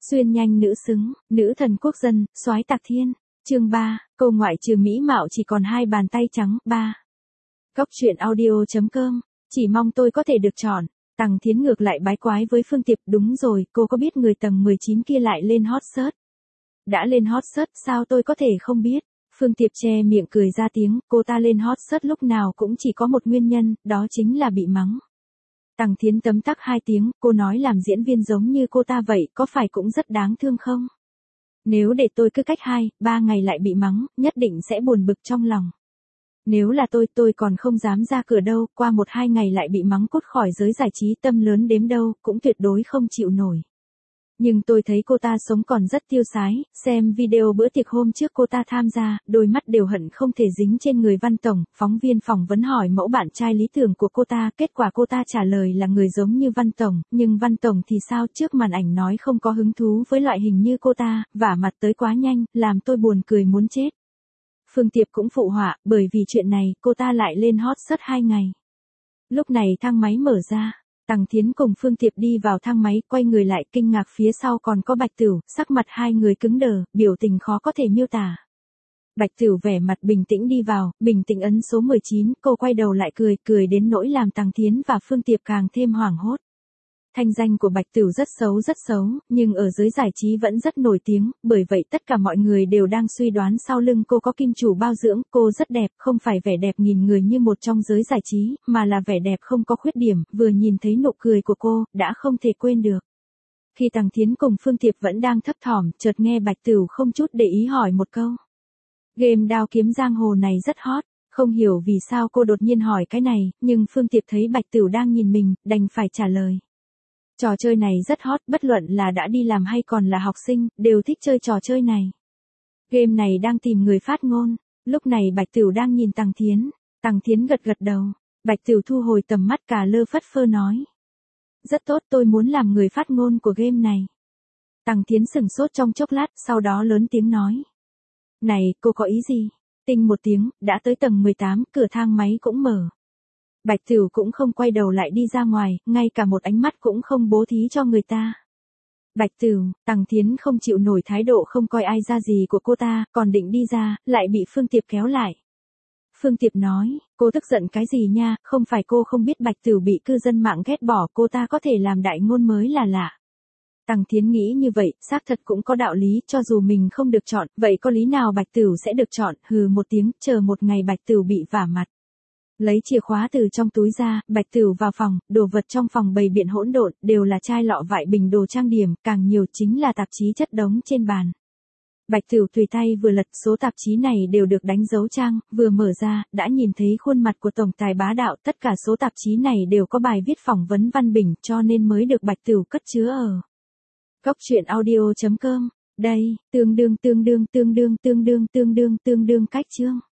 Xuyên nhanh nữ xứng, nữ thần quốc dân, soái Tạc Thiên. Chương 3, câu ngoại trừ mỹ mạo chỉ còn hai bàn tay trắng. 3. Góc truyện audio.com, chỉ mong tôi có thể được chọn. Tằng Thiến ngược lại bái quái với Phương Tiệp, đúng rồi, cô có biết người tầng 19 kia lại lên hot search? Đã lên hot search sao tôi có thể không biết? Phương Tiệp che miệng cười ra tiếng, cô ta lên hot search lúc nào cũng chỉ có một nguyên nhân, đó chính là bị mắng. Tằng Thiến tấm tắc hai tiếng, cô nói làm diễn viên giống như cô ta vậy, có phải cũng rất đáng thương không? Nếu để tôi cứ cách 2-3 ngày lại bị mắng, nhất định sẽ buồn bực trong lòng. Nếu là tôi còn không dám ra cửa đâu, qua 1-2 ngày lại bị mắng cút khỏi giới giải trí tâm lớn đếm đâu, cũng tuyệt đối không chịu nổi. Nhưng tôi thấy cô ta sống còn rất tiêu sái, xem video bữa tiệc hôm trước cô ta tham gia, đôi mắt đều hận không thể dính trên người Văn Tổng. Phóng viên phỏng vấn hỏi mẫu bạn trai lý tưởng của cô ta, kết quả cô ta trả lời là người giống như Văn Tổng, nhưng Văn Tổng thì sao? Trước màn ảnh nói không có hứng thú với loại hình như cô ta, vả mặt tới quá nhanh, làm tôi buồn cười muốn chết. Phương Tiệp cũng phụ họa, bởi vì chuyện này, cô ta lại lên hot search 2 ngày. Lúc này thang máy mở ra. Tằng Thiến cùng Phương Tiệp đi vào thang máy, quay người lại kinh ngạc phía sau còn có Bạch Tửu, sắc mặt hai người cứng đờ, biểu tình khó có thể miêu tả. Bạch Tửu vẻ mặt bình tĩnh đi vào, bình tĩnh ấn số 19, cô quay đầu lại cười đến nỗi làm Tằng Thiến và Phương Tiệp càng thêm hoảng hốt. Thanh danh của Bạch Tửu rất xấu, nhưng ở giới giải trí vẫn rất nổi tiếng, bởi vậy tất cả mọi người đều đang suy đoán sau lưng cô có kim chủ bao dưỡng, cô rất đẹp, không phải vẻ đẹp nghìn người như một trong giới giải trí, mà là vẻ đẹp không có khuyết điểm, vừa nhìn thấy nụ cười của cô, đã không thể quên được. Khi Tằng Thiến cùng Phương Tiệp vẫn đang thấp thỏm, chợt nghe Bạch Tửu không chút để ý hỏi một câu. Game đao kiếm giang hồ này rất hot. Không hiểu vì sao cô đột nhiên hỏi cái này, nhưng Phương Tiệp thấy Bạch Tửu đang nhìn mình, đành phải trả lời. Trò chơi này rất hot, bất luận là đã đi làm hay còn là học sinh, đều thích chơi trò chơi này. Game này đang tìm người phát ngôn. Lúc này Bạch Tửu đang nhìn Tằng Thiến. Tằng Thiến gật đầu. Bạch Tửu thu hồi tầm mắt cà lơ phất phơ nói. Rất tốt, tôi muốn làm người phát ngôn của game này. Tằng Thiến sửng sốt trong chốc lát, sau đó lớn tiếng nói. Này, cô có ý gì? Tinh một tiếng, đã tới tầng 18, cửa thang máy cũng mở. Bạch Tửu cũng không quay đầu lại đi ra ngoài, ngay cả một ánh mắt cũng không bố thí cho người ta. Bạch Tửu, Tằng Thiến không chịu nổi thái độ không coi ai ra gì của cô ta, còn định đi ra, lại bị Phương Tiệp kéo lại. Phương Tiệp nói, cô tức giận cái gì nha, không phải cô không biết Bạch Tửu bị cư dân mạng ghét bỏ, cô ta có thể làm đại ngôn mới là lạ. Tằng Thiến nghĩ như vậy, xác thật cũng có đạo lý, cho dù mình không được chọn, vậy có lý nào Bạch Tửu sẽ được chọn, hừ một tiếng, chờ một ngày Bạch Tửu bị vả mặt. Lấy chìa khóa từ trong túi ra, Bạch Tửu vào phòng, đồ vật trong phòng bày biện hỗn độn, đều là chai lọ vại bình đồ trang điểm, càng nhiều chính là tạp chí chất đống trên bàn. Bạch Tửu tùy tay vừa lật, số tạp chí này đều được đánh dấu trang, vừa mở ra, đã nhìn thấy khuôn mặt của tổng tài Bá Đạo, tất cả số tạp chí này đều có bài viết phỏng vấn Văn Bình, cho nên mới được Bạch Tửu cất chứa ở. Góc truyện audio.com, đây, tương đương cách chương.